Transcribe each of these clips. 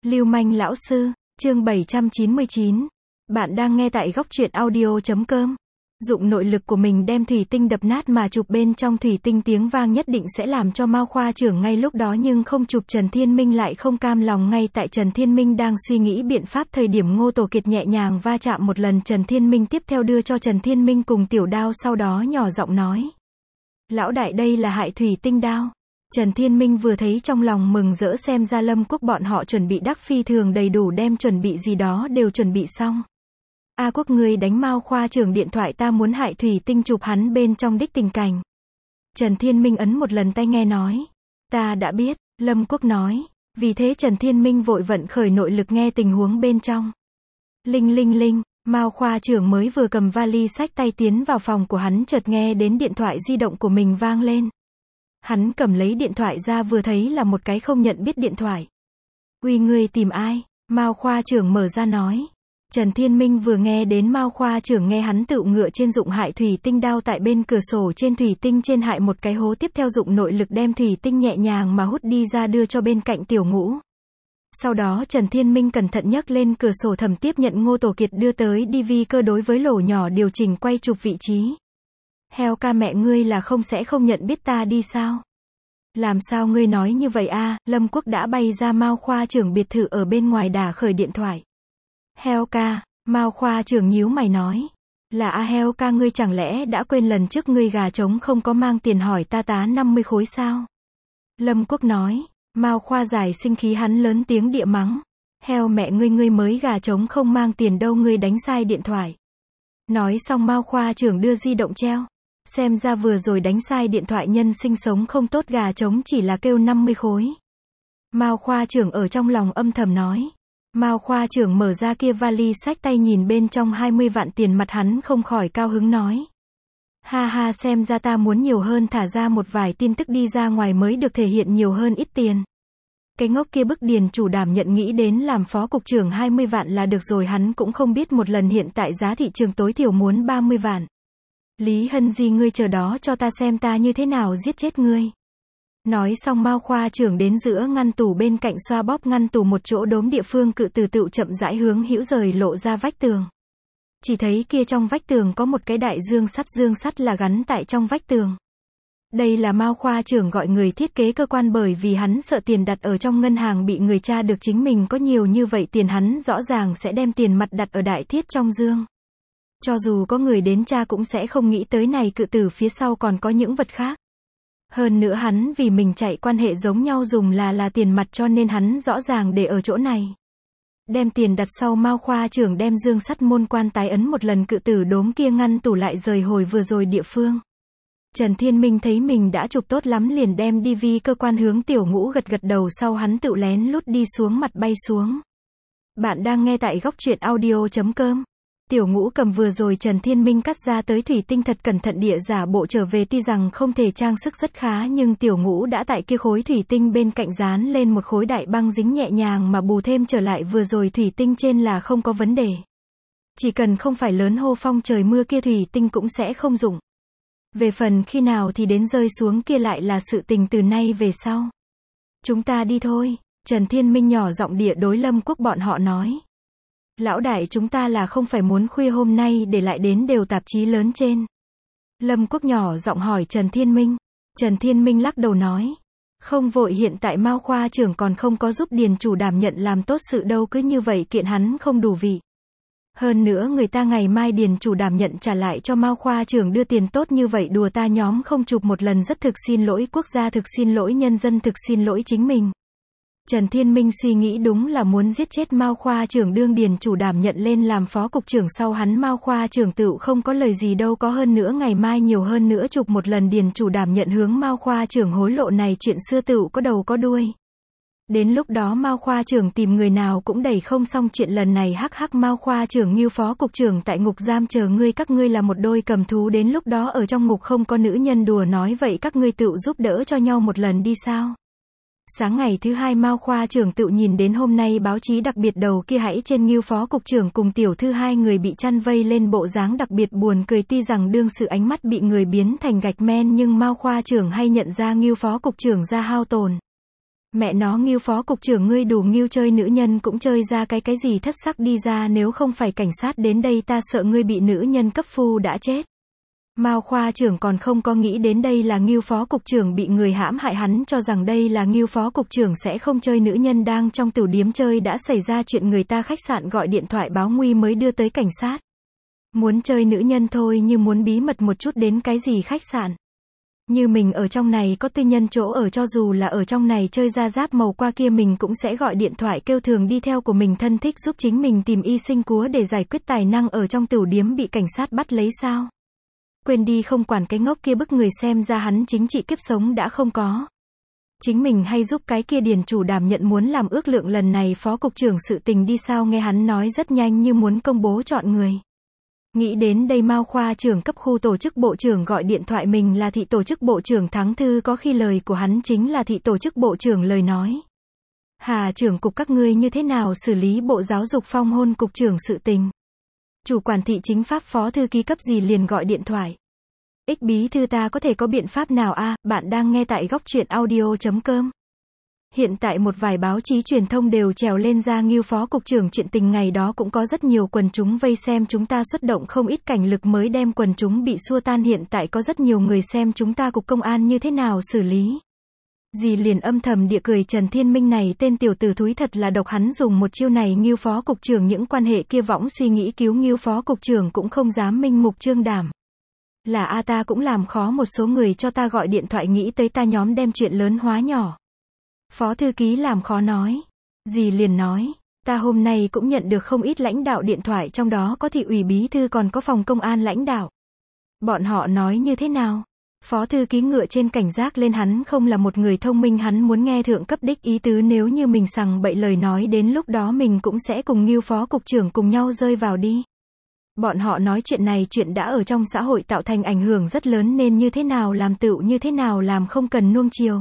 Lưu manh lão sư, chương 799. Bạn đang nghe tại góc truyện audio.com. Dụng nội lực của mình đem thủy tinh đập nát mà chụp bên trong thủy tinh tiếng vang nhất định sẽ làm cho Mao khoa trưởng ngay lúc đó, nhưng không chụp Trần Thiên Minh lại không cam lòng. Ngay tại Trần Thiên Minh đang suy nghĩ biện pháp thời điểm Ngô Tổ Kiệt nhẹ nhàng va chạm một lần Trần Thiên Minh, tiếp theo đưa cho Trần Thiên Minh cùng tiểu đao, sau đó nhỏ giọng nói: Lão đại, đây là hại thủy tinh đao. Trần Thiên Minh vừa thấy trong lòng mừng rỡ, xem ra Lâm Quốc bọn họ chuẩn bị đắc phi thường đầy đủ, đem chuẩn bị gì đó đều chuẩn bị xong. A Quốc, ngươi đánh Mao khoa trưởng điện thoại, ta muốn hại thủy tinh chụp hắn bên trong đích tình cảnh. Trần Thiên Minh ấn một lần tai nghe nói: Ta đã biết, Lâm Quốc nói. Vì thế Trần Thiên Minh vội vận khởi nội lực nghe tình huống bên trong. Linh linh linh, Mao khoa trưởng mới vừa cầm vali xách tay tiến vào phòng của hắn, chợt nghe đến điện thoại di động của mình vang lên. Hắn cầm lấy điện thoại ra, vừa thấy là một cái không nhận biết điện thoại. Uy, ngươi tìm ai? Mao khoa trưởng mở ra nói. Trần Thiên Minh vừa nghe đến Mao khoa trưởng, nghe hắn tự ngựa trên dụng hại thủy tinh đao tại bên cửa sổ trên thủy tinh trên hại một cái hố, tiếp theo dụng nội lực đem thủy tinh nhẹ nhàng mà hút đi ra, đưa cho bên cạnh Tiểu Ngũ. Sau đó Trần Thiên Minh cẩn thận nhấc lên cửa sổ thầm tiếp nhận Ngô Tổ Kiệt đưa tới DV cơ đối với lỗ nhỏ điều chỉnh quay chụp vị trí. Heo ca, mẹ ngươi là sẽ không nhận biết ta đi sao? Làm sao ngươi nói như vậy a? Lâm Quốc đã bay ra Mao khoa trưởng biệt thự ở bên ngoài đả khởi điện thoại. Heo ca, Mao khoa trưởng nhíu mày nói. Là a Heo ca, ngươi chẳng lẽ đã quên lần trước ngươi gà trống không có mang tiền hỏi ta tá 50 khối sao? Lâm Quốc nói. Mao khoa giải sinh khí, hắn lớn tiếng địa mắng. Heo mẹ ngươi mới gà trống không mang tiền đâu, ngươi đánh sai điện thoại. Nói xong Mao khoa trưởng đưa di động treo. Xem ra vừa rồi đánh sai điện thoại, nhân sinh sống không tốt, gà trống chỉ là kêu 50 khối. Mao khoa trưởng ở trong lòng âm thầm nói. Mao khoa trưởng mở ra kia vali xách tay, nhìn bên trong 20 vạn tiền mặt, hắn không khỏi cao hứng nói. Ha ha, xem ra ta muốn nhiều hơn, thả ra một vài tin tức đi ra ngoài mới được thể hiện nhiều hơn ít tiền. Cái ngốc kia bức điền chủ đảm nhận nghĩ đến làm phó cục trưởng 20 vạn là được rồi, hắn cũng không biết một lần hiện tại giá thị trường tối thiểu muốn 30 vạn. Lý Hân Di, ngươi chờ đó cho ta xem ta như thế nào giết chết ngươi. Nói xong Mao khoa trưởng đến giữa ngăn tủ bên cạnh xoa bóp ngăn tủ một chỗ đốm địa phương, cự từ tự chậm rãi hướng hữu rời lộ ra vách tường. Chỉ thấy kia trong vách tường có một cái đại dương sắt là gắn tại trong vách tường. Đây là Mao khoa trưởng gọi người thiết kế cơ quan, bởi vì hắn sợ tiền đặt ở trong ngân hàng bị người tra được chính mình có nhiều như vậy tiền, hắn rõ ràng sẽ đem tiền mặt đặt ở đại thiết trong dương. Cho dù có người đến tra cũng sẽ không nghĩ tới này cự tử phía sau còn có những vật khác. Hơn nữa hắn vì mình chạy quan hệ giống nhau dùng là tiền mặt, cho nên hắn rõ ràng để ở chỗ này. Đem tiền đặt sau, Mao khoa trưởng đem dương sắt môn quan tái ấn một lần, cự tử đốm kia ngăn tủ lại rời hồi vừa rồi địa phương. Trần Thiên Minh thấy mình đã chụp tốt lắm, liền đem DV cơ quan hướng Tiểu Ngũ gật gật đầu, sau hắn tự lén lút đi xuống mặt bay xuống. Bạn đang nghe tại góc truyện audio.com. Tiểu Ngũ cầm vừa rồi Trần Thiên Minh cắt ra tới thủy tinh, thật cẩn thận địa giả bộ trở về, tuy rằng không thể trang sức rất khá, nhưng Tiểu Ngũ đã tại kia khối thủy tinh bên cạnh dán lên một khối đại băng dính, nhẹ nhàng mà bù thêm trở lại vừa rồi thủy tinh trên là không có vấn đề. Chỉ cần không phải lớn hô phong trời mưa, kia thủy tinh cũng sẽ không dụng. Về phần khi nào thì đến rơi xuống kia lại là sự tình từ nay về sau. Chúng ta đi thôi. Trần Thiên Minh nhỏ giọng địa đối Lâm Quốc bọn họ nói. Lão đại, chúng ta là không phải muốn khuya hôm nay để lại đến đều tạp chí lớn trên? Lâm Quốc nhỏ giọng hỏi Trần Thiên Minh. Trần Thiên Minh lắc đầu nói. Không vội, hiện tại Mao khoa trưởng còn không có giúp điền chủ đảm nhận làm tốt sự đâu, cứ như vậy kiện hắn không đủ vị. Hơn nữa người ta ngày mai điền chủ đảm nhận trả lại cho Mao khoa trưởng đưa tiền tốt như vậy, đùa ta nhóm không chụp một lần, rất thực xin lỗi quốc gia, thực xin lỗi nhân dân, thực xin lỗi chính mình. Trần Thiên Minh suy nghĩ đúng là muốn giết chết Mao khoa trưởng, đương điền chủ đảm nhận lên làm phó cục trưởng sau hắn Mao khoa trưởng tựu không có lời gì đâu có, hơn nữa ngày mai nhiều hơn nữa chụp một lần điền chủ đảm nhận hướng Mao khoa trưởng hối lộ, này chuyện xưa tựu có đầu có đuôi. Đến lúc đó Mao khoa trưởng tìm người nào cũng đẩy không xong chuyện lần này. Hắc hắc, Mao khoa trưởng như phó cục trưởng tại ngục giam chờ ngươi, các ngươi là một đôi cầm thú, đến lúc đó ở trong ngục không có nữ nhân, đùa nói vậy các ngươi tựu giúp đỡ cho nhau một lần đi sao? Sáng ngày thứ hai Mao khoa trưởng tự nhìn đến hôm nay báo chí đặc biệt đầu kia hãy trên Ngưu phó cục trưởng cùng tiểu thư hai người bị chăn vây lên, bộ dáng đặc biệt buồn cười, tuy rằng đương sự ánh mắt bị người biến thành gạch men, nhưng Mao khoa trưởng hay nhận ra Ngưu phó cục trưởng ra hao tổn. Mẹ nó Ngưu phó cục trưởng ngươi đủ Ngưu chơi nữ nhân cũng chơi ra cái gì thất sắc đi ra, nếu không phải cảnh sát đến đây ta sợ ngươi bị nữ nhân cấp phu đã chết. Mao khoa trưởng còn không có nghĩ đến đây là Ngưu phó cục trưởng bị người hãm hại, hắn cho rằng đây là Ngưu phó cục trưởng sẽ không chơi nữ nhân, đang trong tửu điếm chơi đã xảy ra chuyện, người ta khách sạn gọi điện thoại báo nguy mới đưa tới cảnh sát. Muốn chơi nữ nhân thôi, như muốn bí mật một chút đến cái gì khách sạn. Như mình ở trong này có tư nhân chỗ ở, cho dù là ở trong này chơi ra giáp màu qua kia mình cũng sẽ gọi điện thoại kêu thường đi theo của mình thân thích giúp chính mình tìm y sinh cúa để giải quyết, tài năng ở trong tửu điếm bị cảnh sát bắt lấy sao? Quên đi, không quản cái ngốc kia bức người, xem ra hắn chính trị kiếp sống đã không có. Chính mình hay giúp cái kia điền chủ đảm nhận muốn làm ước lượng lần này phó cục trưởng sự tình đi sao, nghe hắn nói rất nhanh như muốn công bố chọn người. Nghĩ đến đây Mao khoa trưởng cấp khu tổ chức bộ trưởng gọi điện thoại, mình là thị tổ chức bộ trưởng Thắng Thư, có khi lời của hắn chính là thị tổ chức bộ trưởng lời nói. Hà trưởng cục các ngươi như thế nào xử lý bộ giáo dục phong hôn cục trưởng sự tình? Chủ quản thị chính pháp phó thư ký cấp gì liền gọi điện thoại. Ích bí thư ta có thể có biện pháp nào a? Bạn đang nghe tại góc truyện audio.com. Hiện tại một vài báo chí truyền thông đều trèo lên ra Ngưu phó cục trưởng chuyện tình, ngày đó cũng có rất nhiều quần chúng vây xem, chúng ta xuất động không ít cảnh lực mới đem quần chúng bị xua tan, hiện tại có rất nhiều người xem chúng ta cục công an như thế nào xử lý. Dì liền âm thầm địa cười, Trần Thiên Minh này tên tiểu tử thúi thật là độc, hắn dùng một chiêu này Ngưu phó cục trưởng những quan hệ kia võng suy nghĩ cứu Ngưu phó cục trưởng cũng không dám minh mục trương đảm. Là a, ta cũng làm khó một số người cho ta gọi điện thoại nghĩ tới ta nhóm đem chuyện lớn hóa nhỏ. Phó thư ký làm khó nói. Dì liền nói, ta hôm nay cũng nhận được không ít lãnh đạo điện thoại, trong đó có thị ủy bí thư còn có phòng công an lãnh đạo. Bọn họ nói như thế nào? Phó thư ký ngựa trên cảnh giác lên, hắn không là một người thông minh, hắn muốn nghe thượng cấp đích ý tứ, nếu như mình sằng bậy lời nói đến lúc đó mình cũng sẽ cùng Ngưu phó cục trưởng cùng nhau rơi vào đi. Bọn họ nói chuyện này chuyện đã ở trong xã hội tạo thành ảnh hưởng rất lớn, nên như thế nào làm tựu như thế nào làm, không cần nuông chiều.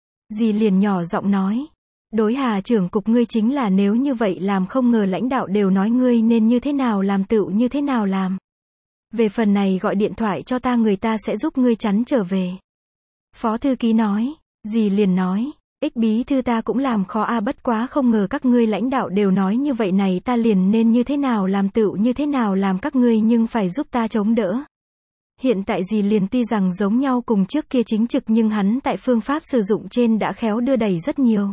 Dì liền nhỏ giọng nói, đối Hà trưởng cục ngươi chính là nếu như vậy làm, không ngờ lãnh đạo đều nói ngươi nên như thế nào làm tựu như thế nào làm. Về phần này gọi điện thoại cho ta, người ta sẽ giúp ngươi chắn trở về. Phó thư ký nói, dì liền nói, ích bí thư ta cũng làm khó a, bất quá không ngờ các ngươi lãnh đạo đều nói như vậy này, ta liền nên như thế nào làm tựu như thế nào làm, các ngươi nhưng phải giúp ta chống đỡ. Hiện tại dì liền tuy rằng giống nhau cùng trước kia chính trực, nhưng hắn tại phương pháp sử dụng trên đã khéo đưa đẩy rất nhiều.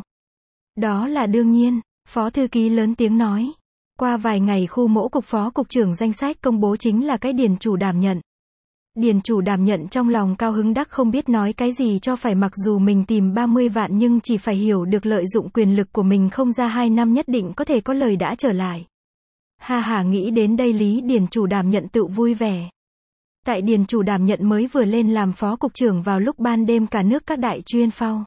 Đó là đương nhiên, phó thư ký lớn tiếng nói. Qua vài ngày khu mỗ cục phó cục trưởng danh sách công bố chính là cái điền chủ đảm nhận. Điền chủ đảm nhận trong lòng cao hứng đắc không biết nói cái gì cho phải, mặc dù mình tìm 30 vạn nhưng chỉ phải hiểu được lợi dụng quyền lực của mình không ra 2 năm nhất định có thể có lời đã trở lại. Ha ha, nghĩ đến đây Lý điền chủ đảm nhận tự vui vẻ. Tại điền chủ đảm nhận mới vừa lên làm phó cục trưởng vào lúc ban đêm, cả nước các đại chuyên phao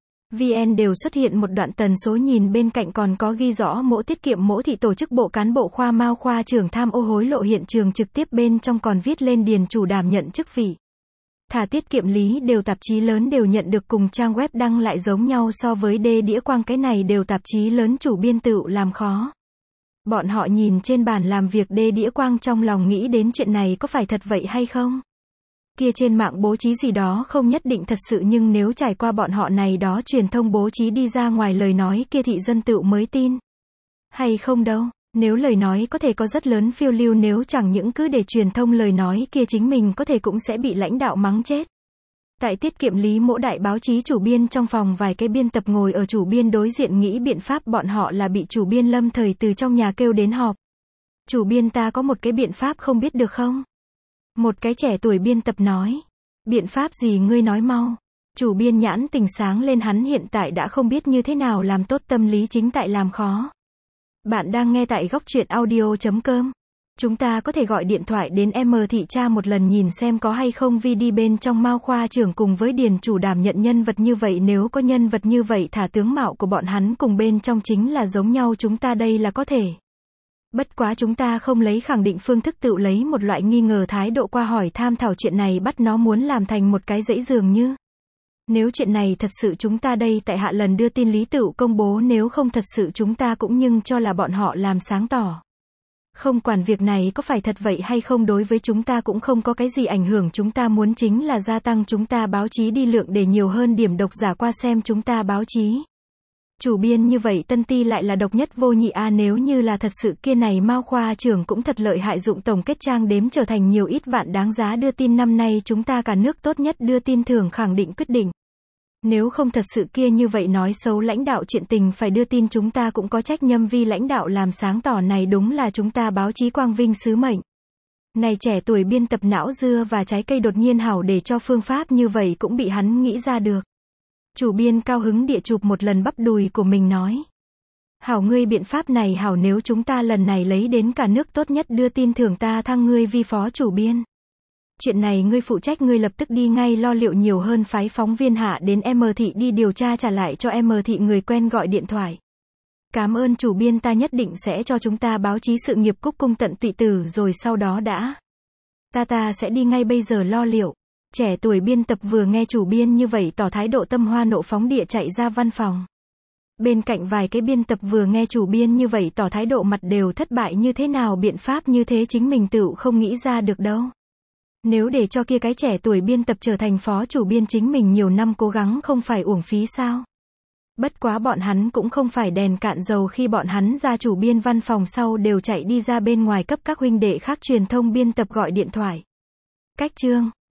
VN đều xuất hiện một đoạn tần số, nhìn bên cạnh còn có ghi rõ mỗ tiết kiệm mỗ thị tổ chức bộ cán bộ khoa Mao khoa trưởng tham ô hối lộ hiện trường trực tiếp, bên trong còn viết lên điền chủ đảm nhận chức vị. Thả tiết kiệm lý đều tạp chí lớn đều nhận được, cùng trang web đăng lại giống nhau, so với đê đĩa quang cái này đều tạp chí lớn chủ biên tự làm khó. Bọn họ nhìn trên bàn làm việc đê đĩa quang trong lòng nghĩ đến chuyện này có phải thật vậy hay không? Kia trên mạng bố trí gì đó không nhất định thật sự, nhưng nếu trải qua bọn họ này đó truyền thông bố trí đi ra ngoài lời nói kia thị dân tự mới tin. Hay không đâu, nếu lời nói có thể có rất lớn phiêu lưu, nếu chẳng những cứ để truyền thông lời nói kia chính mình có thể cũng sẽ bị lãnh đạo mắng chết. Tại tiết kiệm lý mỗ đại báo chí chủ biên trong phòng vài cái biên tập ngồi ở chủ biên đối diện nghĩ biện pháp, bọn họ là bị chủ biên lâm thời từ trong nhà kêu đến họp. Chủ biên ta có một cái biện pháp không biết được không? Một cái trẻ tuổi biên tập nói. Biện pháp gì ngươi nói mau. Chủ biên nhãn tình sáng lên, hắn hiện tại đã không biết như thế nào làm tốt, tâm lý chính tại làm khó. Bạn đang nghe tại góc truyện audio.com. Chúng ta có thể gọi điện thoại đến M thị tra một lần nhìn xem có hay không VD bên trong Mao khoa trưởng cùng với điền chủ đảm nhận nhân vật như vậy, nếu có nhân vật như vậy thả tướng mạo của bọn hắn cùng bên trong chính là giống nhau, chúng ta đây là có thể. Bất quá chúng ta không lấy khẳng định phương thức, tự lấy một loại nghi ngờ thái độ qua hỏi tham thảo chuyện này, bắt nó muốn làm thành một cái dãy dường như. Nếu chuyện này thật sự chúng ta đây tại hạ lần đưa tin lý tự công bố, nếu không thật sự chúng ta cũng nhưng cho là bọn họ làm sáng tỏ. Không quản việc này có phải thật vậy hay không, đối với chúng ta cũng không có cái gì ảnh hưởng, chúng ta muốn chính là gia tăng chúng ta báo chí đi lượng để nhiều hơn điểm độc giả qua xem chúng ta báo chí. Chủ biên như vậy Tân Ti lại là độc nhất vô nhị a, nếu như là thật sự kia này Mao khoa trưởng cũng thật lợi hại, dụng tổng kết trang đếm trở thành nhiều ít vạn đáng giá đưa tin, năm nay chúng ta cả nước tốt nhất đưa tin thưởng khẳng định quyết định. Nếu không thật sự kia như vậy nói xấu lãnh đạo chuyện tình phải đưa tin, chúng ta cũng có trách nhiệm vì lãnh đạo làm sáng tỏ, này đúng là chúng ta báo chí quang vinh sứ mệnh. Này trẻ tuổi biên tập não dưa và trái cây đột nhiên hảo, để cho phương pháp như vậy cũng bị hắn nghĩ ra được. Chủ biên cao hứng địa chụp một lần bắp đùi của mình nói. Hảo, ngươi biện pháp này hảo, nếu chúng ta lần này lấy đến cả nước tốt nhất đưa tin thưởng, ta thăng ngươi vi phó chủ biên. Chuyện này ngươi phụ trách, ngươi lập tức đi ngay lo liệu nhiều hơn, phái phóng viên hạ đến M thị đi điều tra, trả lại cho M thị người quen gọi điện thoại. Cảm ơn chủ biên, ta nhất định sẽ cho chúng ta báo chí sự nghiệp cúc cung tận tụy tử, rồi sau đó đã. Ta sẽ đi ngay bây giờ lo liệu. Trẻ tuổi biên tập vừa nghe chủ biên như vậy tỏ thái độ, tâm hoa nộ phóng địa chạy ra văn phòng. Bên cạnh vài cái biên tập vừa nghe chủ biên như vậy tỏ thái độ, mặt đều thất bại, như thế nào biện pháp như thế chính mình tựu không nghĩ ra được đâu. Nếu để cho kia cái trẻ tuổi biên tập trở thành phó chủ biên, chính mình nhiều năm cố gắng không phải uổng phí sao? Bất quá bọn hắn cũng không phải đèn cạn dầu, khi bọn hắn ra chủ biên văn phòng sau đều chạy đi ra bên ngoài cấp các huynh đệ khác truyền thông biên tập gọi điện thoại. Cách chương